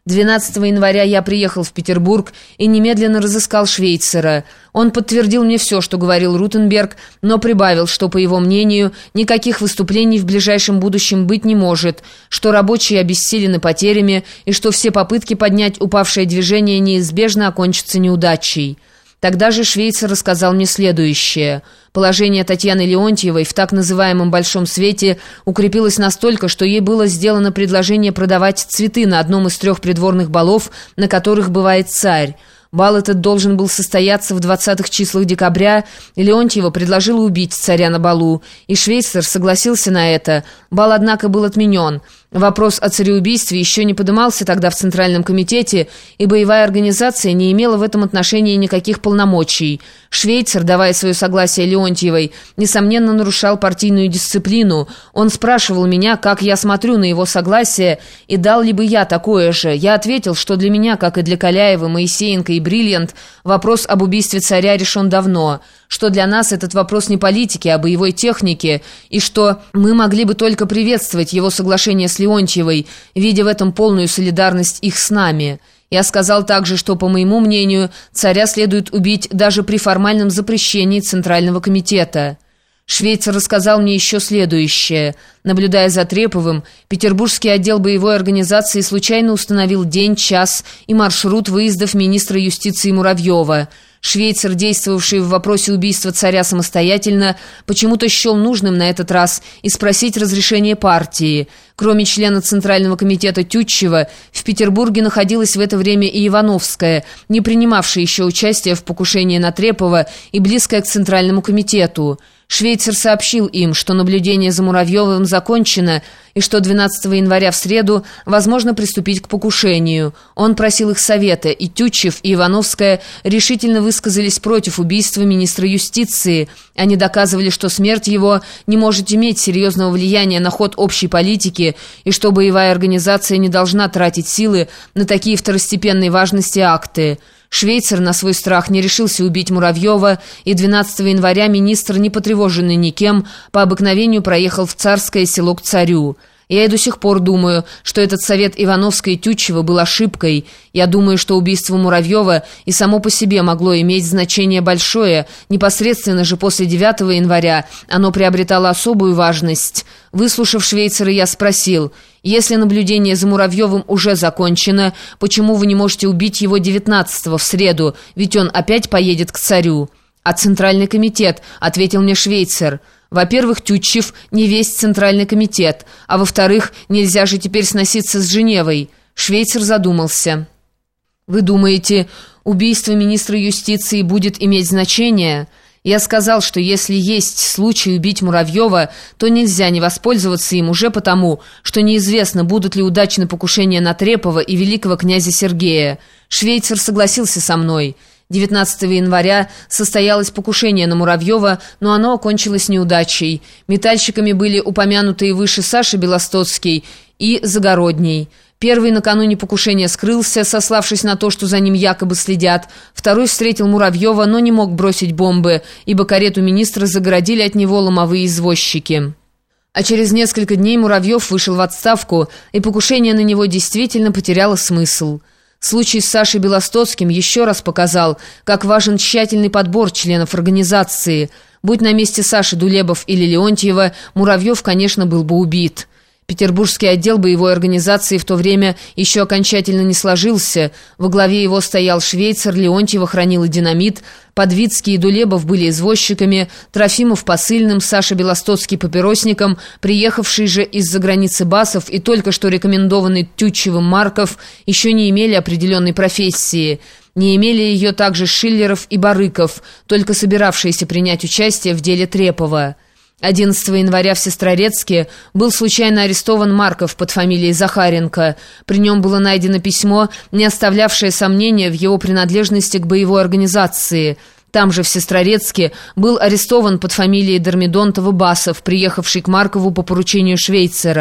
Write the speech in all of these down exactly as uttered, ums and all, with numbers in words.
двенадцатого января я приехал в Петербург и немедленно разыскал Швейцера. Он подтвердил мне все, что говорил Рутенберг, но прибавил, что, по его мнению, никаких выступлений в ближайшем будущем быть не может, что рабочие обессилены потерями и что все попытки поднять упавшее движение неизбежно окончатся неудачей. Тогда же Швейцер рассказал мне следующее. Положение Татьяны Леонтьевой в так называемом «большом свете» укрепилось настолько, что ей было сделано предложение продавать цветы на одном из трех придворных балов, на которых бывает царь. Бал этот должен был состояться в двадцатых числах декабря, и Леонтьева предложила убить царя на балу, и Швейцер согласился на это. Бал, однако, был отменен. Вопрос о цареубийстве еще не подымался тогда в Центральном комитете, и боевая организация не имела в этом отношении никаких полномочий. Швейцер, давая свое согласие Леонтьевой, несомненно нарушал партийную дисциплину. Он спрашивал меня, как я смотрю на его согласие, и дал ли бы я такое же. Я ответил, что для меня, как и для Каляева, Моисеенко и Бриллиант, вопрос об убийстве царя решен давно, что для нас этот вопрос не политики, а боевой техники, и что мы могли бы только приветствовать его соглашение с Леонтьевой, видя в этом полную солидарность их с нами. Я сказал также, что, по моему мнению, царя следует убить даже при формальном запрещении Центрального комитета. Швейцер рассказал мне еще следующее. Наблюдая за Треповым, Петербургский отдел боевой организации случайно установил день, час и маршрут выездов министра юстиции Муравьева. Швейцер, действовавший в вопросе убийства царя самостоятельно, почему-то счел нужным на этот раз и спросить разрешение партии. Кроме члена Центрального комитета Тютчева, в Петербурге находилась в это время и Ивановская, не принимавшая еще участие в покушении на Трепова и близкая к Центральному комитету. Швейцер сообщил им, что наблюдение за Муравьевым закончено и что двенадцатого января в среду возможно приступить к покушению. Он просил их совета, и Тютчев, и Ивановская решительно высказались против убийства министра юстиции. Они доказывали, что смерть его не может иметь серьезного влияния на ход общей политики и что боевая организация не должна тратить силы на такие второстепенной важности акты. Швейцер на свой страх не решился убить Муравьева, и двенадцатого января министр, не потревоженный никем, по обыкновению проехал в Царское село к царю. Я и до сих пор думаю, что этот совет Ивановской и Тютчева был ошибкой. Я думаю, что убийство Муравьева и само по себе могло иметь значение большое. Непосредственно же после девятого января оно приобретало особую важность. Выслушав Швейцера, я спросил: «Если наблюдение за Муравьевым уже закончено, почему вы не можете убить его девятнадцатого в среду, ведь он опять поедет к царю?» «А Центральный комитет», — ответил мне Швейцер. «Во-первых, Тютчев не весь Центральный комитет, а во-вторых, нельзя же теперь сноситься с Женевой». Швейцер задумался. «Вы думаете, убийство министра юстиции будет иметь значение?» Я сказал, что если есть случай убить Муравьева, то нельзя не воспользоваться им уже потому, что неизвестно, будут ли удачны покушения на Трепова и великого князя Сергея. Швейцер согласился со мной. девятнадцатого января состоялось покушение на Муравьева, но оно окончилось неудачей. Метальщиками были упомянутые выше Саша Белостоцкий и Загородний. Первый накануне покушения скрылся, сославшись на то, что за ним якобы следят. Второй встретил Муравьева, но не мог бросить бомбы, ибо карету министра загородили от него ломовые извозчики. А через несколько дней Муравьев вышел в отставку, и покушение на него действительно потеряло смысл. Случай с Сашей Белостоцким еще раз показал, как важен тщательный подбор членов организации. Будь на месте Саши Дулебов или Леонтьева, Муравьев, конечно, был бы убит. Петербургский отдел боевой организации в то время еще окончательно не сложился. Во главе его стоял Швейцер, Леонтьева хранила динамит, Подвицкий и Дулебов были извозчиками, Трофимов посыльным, Саша Белостоцкий папиросником, приехавший же из-за границы Басов и только что рекомендованный Тютчевым Марков еще не имели определенной профессии. Не имели ее также Шиллеров и Барыков, только собиравшиеся принять участие в деле Трепова. одиннадцатого января в Сестрорецке был случайно арестован Марков под фамилией Захаренко. При нем было найдено письмо, не оставлявшее сомнения в его принадлежности к боевой организации. Там же, в Сестрорецке, был арестован под фамилией Дормидонтова Басов, приехавший к Маркову по поручению Швейцера.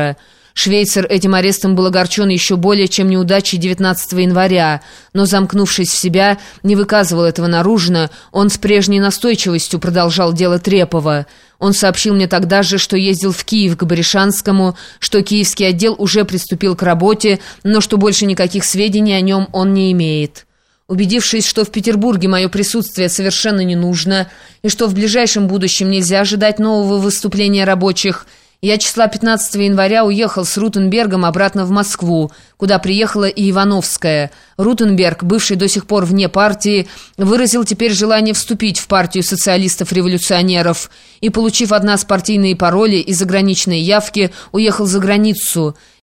Швейцар этим арестом был огорчен еще более, чем неудачей девятнадцатого января, но, замкнувшись в себя, не выказывал этого наружно, он с прежней настойчивостью продолжал дело Трепова. Он сообщил мне тогда же, что ездил в Киев к Баришанскому, что киевский отдел уже приступил к работе, но что больше никаких сведений о нем он не имеет. Убедившись, что в Петербурге мое присутствие совершенно не нужно и что в ближайшем будущем нельзя ожидать нового выступления рабочих, я числа пятнадцатого января уехал с Рутенбергом обратно в Москву, куда приехала и Ивановская. Рутенберг, бывший до сих пор вне партии, выразил теперь желание вступить в партию социалистов-революционеров и, получив от нас партийные пароли и заграничные явки, уехал за границу.